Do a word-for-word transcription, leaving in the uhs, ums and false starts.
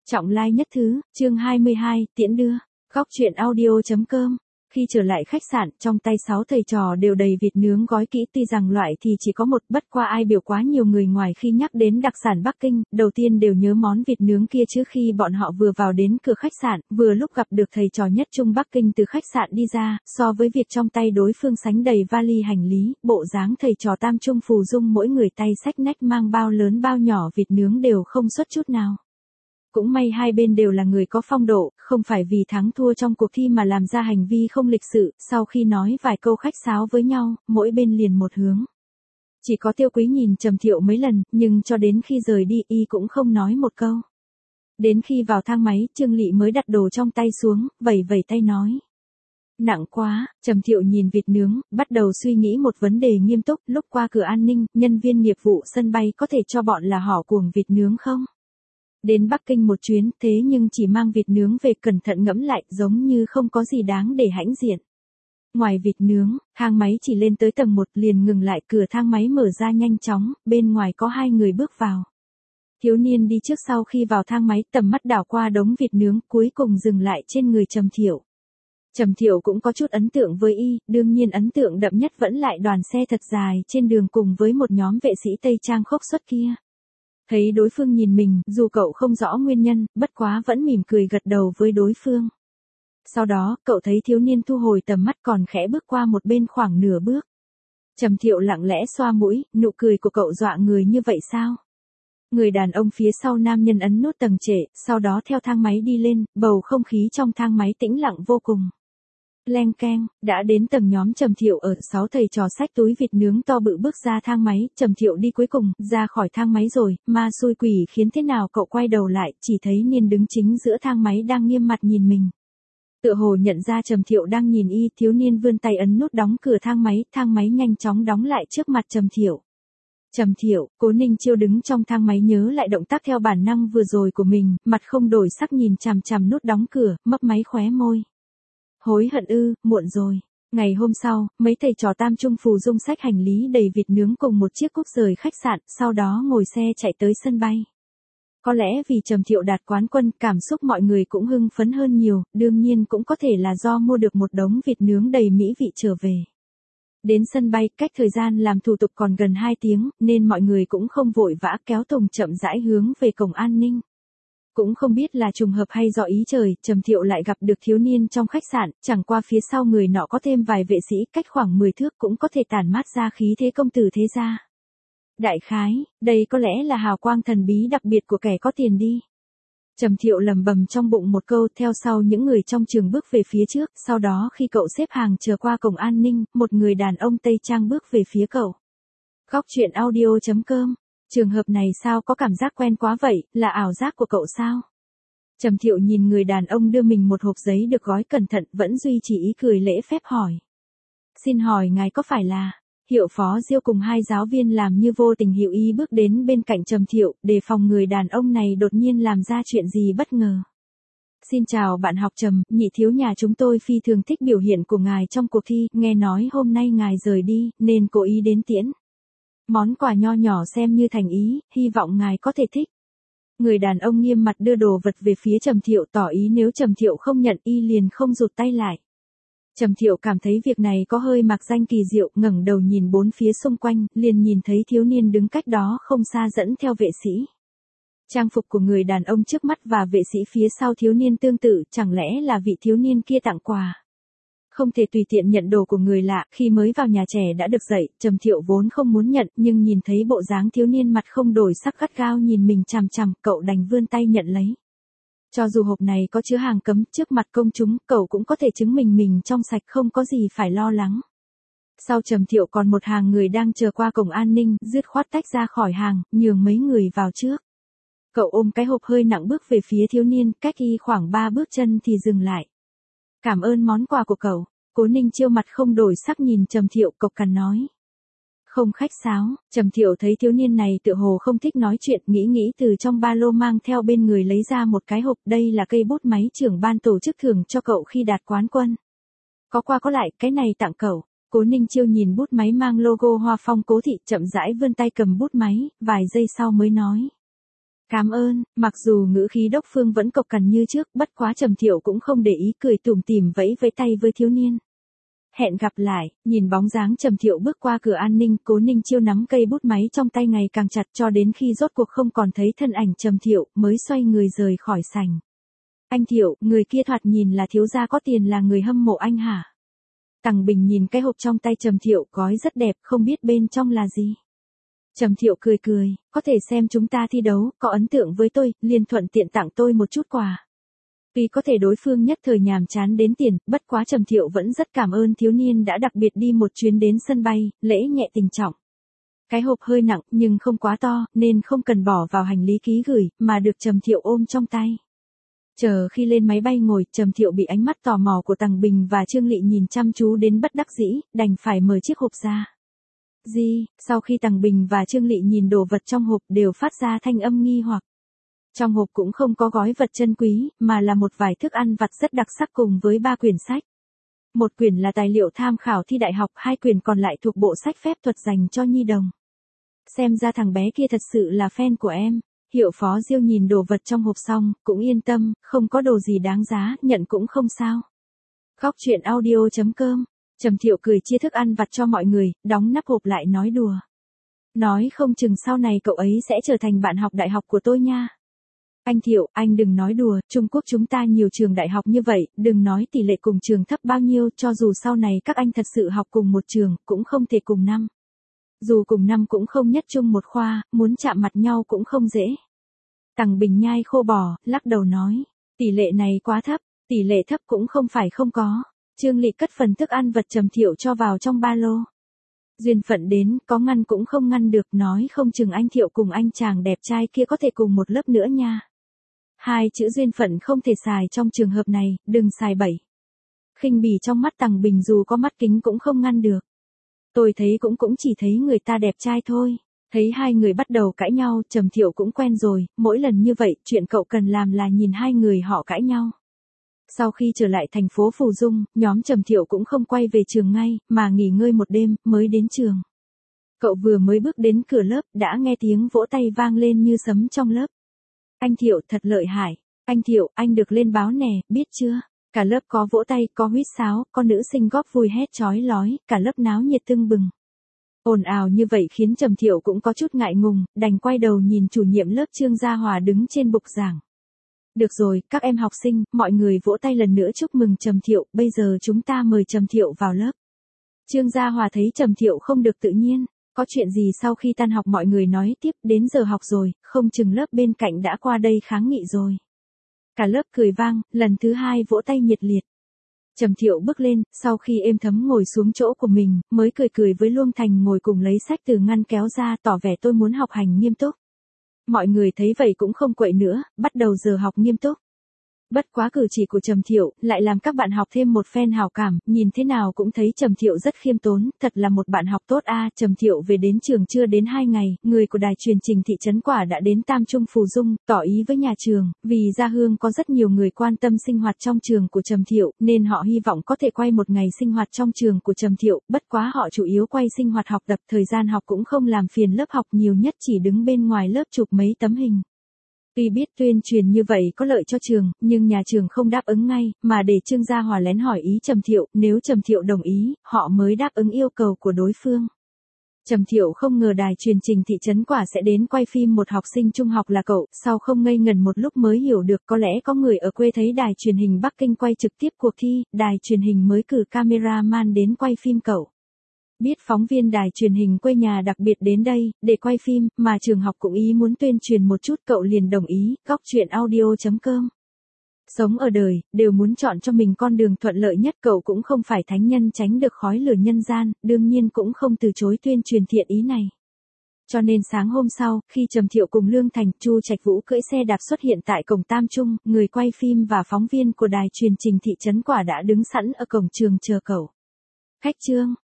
Trọng lai nhất thứ, chương hai mươi hai, tiễn đưa. Góc truyện audio chấm com. Khi trở lại khách sạn, trong tay sáu thầy trò đều đầy vịt nướng gói kỹ, tuy rằng loại thì chỉ có một, bất qua ai biểu quá nhiều người ngoài khi nhắc đến đặc sản Bắc Kinh, đầu tiên đều nhớ món vịt nướng kia chứ. Khi bọn họ vừa vào đến cửa khách sạn, vừa lúc gặp được thầy trò nhất trung Bắc Kinh từ khách sạn đi ra, so với việc trong tay đối phương sánh đầy vali hành lý, bộ dáng thầy trò tam trung phù dung mỗi người tay xách nách mang bao lớn bao nhỏ vịt nướng đều không xuất chút nào. Cũng may hai bên đều là người có phong độ, không phải vì thắng thua trong cuộc thi mà làm ra hành vi không lịch sự. Sau khi nói vài câu khách sáo với nhau, mỗi bên liền một hướng. Chỉ có Tiêu Quý nhìn Trầm Thiệu mấy lần, nhưng cho đến khi rời đi y cũng không nói một câu. Đến khi vào thang máy, Trương Lị mới đặt đồ trong tay xuống, vẩy vẩy tay nói: nặng quá. Trầm Thiệu nhìn vịt nướng, bắt đầu suy nghĩ một vấn đề nghiêm túc. Lúc qua cửa an ninh, nhân viên nghiệp vụ sân bay có thể cho bọn là họ cuồng vịt nướng không? Đến Bắc Kinh một chuyến, thế nhưng chỉ mang vịt nướng về, cẩn thận ngẫm lại, giống như không có gì đáng để hãnh diện. Ngoài vịt nướng, thang máy chỉ lên tới tầng một liền ngừng lại, cửa thang máy mở ra nhanh chóng, bên ngoài có hai người bước vào. Thiếu niên đi trước, sau khi vào thang máy, tầm mắt đảo qua đống vịt nướng, cuối cùng dừng lại trên người Trầm Thiệu. Trầm Thiệu cũng có chút ấn tượng với y, đương nhiên ấn tượng đậm nhất vẫn lại đoàn xe thật dài trên đường cùng với một nhóm vệ sĩ Tây Trang khốc xuất kia. Thấy đối phương nhìn mình, dù cậu không rõ nguyên nhân, bất quá vẫn mỉm cười gật đầu với đối phương. Sau đó, cậu thấy thiếu niên thu hồi tầm mắt, còn khẽ bước qua một bên khoảng nửa bước. Trầm Thiệu lặng lẽ xoa mũi, nụ cười của cậu dọa người như vậy sao? Người đàn ông phía sau nam nhân ấn nút tầng trệ, sau đó theo thang máy đi lên, bầu không khí trong thang máy tĩnh lặng vô cùng. Leng keng, đã đến tầng nhóm Trầm Thiệu ở, sáu thầy trò xách túi vịt nướng to bự bước ra thang máy, Trầm Thiệu đi cuối cùng, ra khỏi thang máy rồi, ma xui quỷ khiến thế nào cậu quay đầu lại, chỉ thấy Niên đứng chính giữa thang máy đang nghiêm mặt nhìn mình. Tựa hồ nhận ra Trầm Thiệu đang nhìn y, thiếu niên vươn tay ấn nút đóng cửa thang máy, thang máy nhanh chóng đóng lại trước mặt Trầm Thiệu. Trầm Thiệu, Cố Ninh Chiêu đứng trong thang máy nhớ lại động tác theo bản năng vừa rồi của mình, mặt không đổi sắc nhìn chằm chằm nút đóng cửa, mấp máy khóe môi. Hối hận ư, muộn rồi. Ngày hôm sau, mấy thầy trò tam trung phù dung xách hành lý đầy vịt nướng cùng một chiếc cúc rời khách sạn, sau đó ngồi xe chạy tới sân bay. Có lẽ vì Trầm Thiệu đạt quán quân, cảm xúc mọi người cũng hưng phấn hơn nhiều, đương nhiên cũng có thể là do mua được một đống vịt nướng đầy mỹ vị trở về. Đến sân bay, cách thời gian làm thủ tục còn gần hai tiếng, nên mọi người cũng không vội vã, kéo Tùng chậm rãi hướng về cổng an ninh. Cũng không biết là trùng hợp hay do ý trời, Trầm Thiệu lại gặp được thiếu niên trong khách sạn, chẳng qua phía sau người nọ có thêm vài vệ sĩ, cách khoảng mười thước cũng có thể tản mát ra khí thế công tử thế gia. Đại khái, đây có lẽ là hào quang thần bí đặc biệt của kẻ có tiền đi. Trầm Thiệu lầm bầm trong bụng một câu, theo sau những người trong trường bước về phía trước, sau đó khi cậu xếp hàng chờ qua cổng an ninh, một người đàn ông Tây Trang bước về phía cậu. Góc truyện audio chấm com. Trường hợp này sao có cảm giác quen quá vậy, là ảo giác của cậu sao? Trầm Thiệu nhìn người đàn ông đưa mình một hộp giấy được gói cẩn thận, vẫn duy trì ý cười lễ phép hỏi. Xin hỏi ngài có phải là... Hiệu phó Diêu cùng hai giáo viên làm như vô tình hiểu ý bước đến bên cạnh Trầm Thiệu, đề phòng người đàn ông này đột nhiên làm ra chuyện gì bất ngờ. Xin chào bạn học Trầm, nhị thiếu nhà chúng tôi phi thường thích biểu hiện của ngài trong cuộc thi, nghe nói hôm nay ngài rời đi, nên cố ý đến tiễn. Món quà nho nhỏ xem như thành ý, hy vọng ngài có thể thích. Người đàn ông nghiêm mặt đưa đồ vật về phía Trầm Thiệu, tỏ ý nếu Trầm Thiệu không nhận y liền không rụt tay lại. Trầm Thiệu cảm thấy việc này có hơi mạc danh kỳ diệu, ngẩng đầu nhìn bốn phía xung quanh, liền nhìn thấy thiếu niên đứng cách đó không xa dẫn theo vệ sĩ. Trang phục của người đàn ông trước mắt và vệ sĩ phía sau thiếu niên tương tự, chẳng lẽ là vị thiếu niên kia tặng quà? Không thể tùy tiện nhận đồ của người lạ, khi mới vào nhà trẻ đã được dạy, Trầm Thiệu vốn không muốn nhận, nhưng nhìn thấy bộ dáng thiếu niên mặt không đổi sắc gắt gao nhìn mình chằm chằm, cậu đành vươn tay nhận lấy. Cho dù hộp này có chứa hàng cấm, trước mặt công chúng, cậu cũng có thể chứng minh mình trong sạch, không có gì phải lo lắng. Sau Trầm Thiệu còn một hàng người đang chờ qua cổng an ninh, dứt khoát tách ra khỏi hàng, nhường mấy người vào trước. Cậu ôm cái hộp hơi nặng bước về phía thiếu niên, cách y khoảng ba bước chân thì dừng lại. Cảm ơn món quà của cậu. Cố Ninh Chiêu mặt không đổi sắc nhìn Trầm Thiệu, cộc cằn nói. Không khách sáo. Trầm Thiệu thấy thiếu niên này tựa hồ không thích nói chuyện, nghĩ nghĩ từ trong ba lô mang theo bên người lấy ra một cái hộp, đây là cây bút máy trưởng ban tổ chức thưởng cho cậu khi đạt quán quân. Có qua có lại, cái này tặng cậu. Cố Ninh Chiêu nhìn bút máy mang logo Hoa Phong Cố Thị, chậm rãi vươn tay cầm bút máy, vài giây sau mới nói. Cảm ơn, mặc dù ngữ khí Đốc Phương vẫn cộc cằn như trước, bất quá Trầm Thiệu cũng không để ý, cười tủm tỉm vẫy vẫy tay với thiếu niên. Hẹn gặp lại, nhìn bóng dáng Trầm Thiệu bước qua cửa an ninh, Cố Ninh Chiêu nắm cây bút máy trong tay ngày càng chặt cho đến khi rốt cuộc không còn thấy thân ảnh Trầm Thiệu, mới xoay người rời khỏi sảnh. Anh Thiệu, người kia thoạt nhìn là thiếu gia có tiền, là người hâm mộ anh hả? Tằng Bình nhìn cái hộp trong tay Trầm Thiệu, gói rất đẹp, không biết bên trong là gì. Trầm Thiệu cười cười, có thể xem chúng ta thi đấu, có ấn tượng với tôi, liền thuận tiện tặng tôi một chút quà. Vì có thể đối phương nhất thời nhàm chán đến tiền, bất quá Trầm Thiệu vẫn rất cảm ơn thiếu niên đã đặc biệt đi một chuyến đến sân bay, lễ nhẹ tình trọng. Cái hộp hơi nặng nhưng không quá to, nên không cần bỏ vào hành lý ký gửi, mà được Trầm Thiệu ôm trong tay. Chờ khi lên máy bay ngồi, Trầm Thiệu bị ánh mắt tò mò của Tằng Bình và Trương Lị nhìn chăm chú đến bất đắc dĩ, đành phải mở chiếc hộp ra. Gì, sau khi Tằng Bình và Trương Lị nhìn đồ vật trong hộp đều phát ra thanh âm nghi hoặc. Trong hộp cũng không có gói vật chân quý, mà là một vài thức ăn vặt rất đặc sắc cùng với ba quyển sách. Một quyển là tài liệu tham khảo thi đại học, hai quyển còn lại thuộc bộ sách phép thuật dành cho nhi đồng. Xem ra thằng bé kia thật sự là fan của em. Hiệu Phó Diêu nhìn đồ vật trong hộp xong, cũng yên tâm, không có đồ gì đáng giá, nhận cũng không sao. Góc truyện audio chấm com. Trầm Thiệu cười chia thức ăn vặt cho mọi người, đóng nắp hộp lại nói đùa. Nói không chừng sau này cậu ấy sẽ trở thành bạn học đại học của tôi nha. Anh Thiệu, anh đừng nói đùa, Trung Quốc chúng ta nhiều trường đại học như vậy, đừng nói tỷ lệ cùng trường thấp bao nhiêu, cho dù sau này các anh thật sự học cùng một trường, cũng không thể cùng năm. Dù cùng năm cũng không nhất chung một khoa, muốn chạm mặt nhau cũng không dễ. Tằng Bình nhai khô bò, lắc đầu nói, tỷ lệ này quá thấp, tỷ lệ thấp cũng không phải không có. Trương Lị cất phần thức ăn vật Trầm Thiệu cho vào trong ba lô. Duyên phận đến, có ngăn cũng không ngăn được, nói không chừng anh Thiệu cùng anh chàng đẹp trai kia có thể cùng một lớp nữa nha. Hai chữ duyên phận không thể xài trong trường hợp này, đừng xài bậy. Khinh bỉ trong mắt Tằng Bình dù có mắt kính cũng không ngăn được. Tôi thấy cũng cũng chỉ thấy người ta đẹp trai thôi. Thấy hai người bắt đầu cãi nhau, Trầm Thiệu cũng quen rồi, mỗi lần như vậy, chuyện cậu cần làm là nhìn hai người họ cãi nhau. Sau khi trở lại thành phố Phù Dung, nhóm Trầm Thiệu cũng không quay về trường ngay, mà nghỉ ngơi một đêm, mới đến trường. Cậu vừa mới bước đến cửa lớp, đã nghe tiếng vỗ tay vang lên như sấm trong lớp. Anh Thiệu thật lợi hại. Anh Thiệu, anh được lên báo nè, biết chưa? Cả lớp có vỗ tay, có huýt sáo, có nữ sinh góp vui hét chói lói, cả lớp náo nhiệt tưng bừng. Ồn ào như vậy khiến Trầm Thiệu cũng có chút ngại ngùng, đành quay đầu nhìn chủ nhiệm lớp Trương Gia Hòa đứng trên bục giảng. Được rồi, các em học sinh, mọi người vỗ tay lần nữa chúc mừng Trầm Thiệu, bây giờ chúng ta mời Trầm Thiệu vào lớp. Trương Gia Hòa thấy Trầm Thiệu không được tự nhiên, có chuyện gì sau khi tan học mọi người nói tiếp, đến giờ học rồi, không chừng lớp bên cạnh đã qua đây kháng nghị rồi. Cả lớp cười vang, lần thứ hai vỗ tay nhiệt liệt. Trầm Thiệu bước lên, sau khi êm thấm ngồi xuống chỗ của mình, mới cười cười với Luông Thành ngồi cùng lấy sách từ ngăn kéo ra, tỏ vẻ tôi muốn học hành nghiêm túc. Mọi người thấy vậy cũng không quậy nữa, bắt đầu giờ học nghiêm túc. Bất quá cử chỉ của Trầm Thiệu lại làm các bạn học thêm một phen hảo cảm, nhìn thế nào cũng thấy Trầm Thiệu rất khiêm tốn, thật là một bạn học tốt a. À, Trầm Thiệu về đến trường chưa đến hai ngày, người của đài truyền trình thị trấn Quả đã đến Tam Trung Phù Dung, tỏ ý với nhà trường, vì Gia Hương có rất nhiều người quan tâm sinh hoạt trong trường của Trầm Thiệu, nên họ hy vọng có thể quay một ngày sinh hoạt trong trường của Trầm Thiệu, bất quá họ chủ yếu quay sinh hoạt học tập, thời gian học cũng không làm phiền lớp học nhiều nhất chỉ đứng bên ngoài lớp chụp mấy tấm hình. Tuy biết tuyên truyền như vậy có lợi cho trường, nhưng nhà trường không đáp ứng ngay, mà để Trương Gia Hòa lén hỏi ý Trầm Thiệu, nếu Trầm Thiệu đồng ý, họ mới đáp ứng yêu cầu của đối phương. Trầm Thiệu không ngờ đài truyền trình thị trấn Quả sẽ đến quay phim một học sinh trung học là cậu, sau không ngây ngần một lúc mới hiểu được có lẽ có người ở quê thấy đài truyền hình Bắc Kinh quay trực tiếp cuộc thi, đài truyền hình mới cử cameraman đến quay phim cậu. Biết phóng viên đài truyền hình quê nhà đặc biệt đến đây, để quay phim, mà trường học cũng ý muốn tuyên truyền một chút cậu liền đồng ý, góc truyện audio chấm com. Sống ở đời, đều muốn chọn cho mình con đường thuận lợi nhất, cậu cũng không phải thánh nhân tránh được khói lửa nhân gian, đương nhiên cũng không từ chối tuyên truyền thiện ý này. Cho nên sáng hôm sau, khi Trầm Thiệu cùng Lương Thành, Chu Trạch Vũ cưỡi xe đạp xuất hiện tại cổng Tam Trung, người quay phim và phóng viên của đài truyền trình thị trấn Quả đã đứng sẵn ở cổng trường chờ cậu. Khách Trương.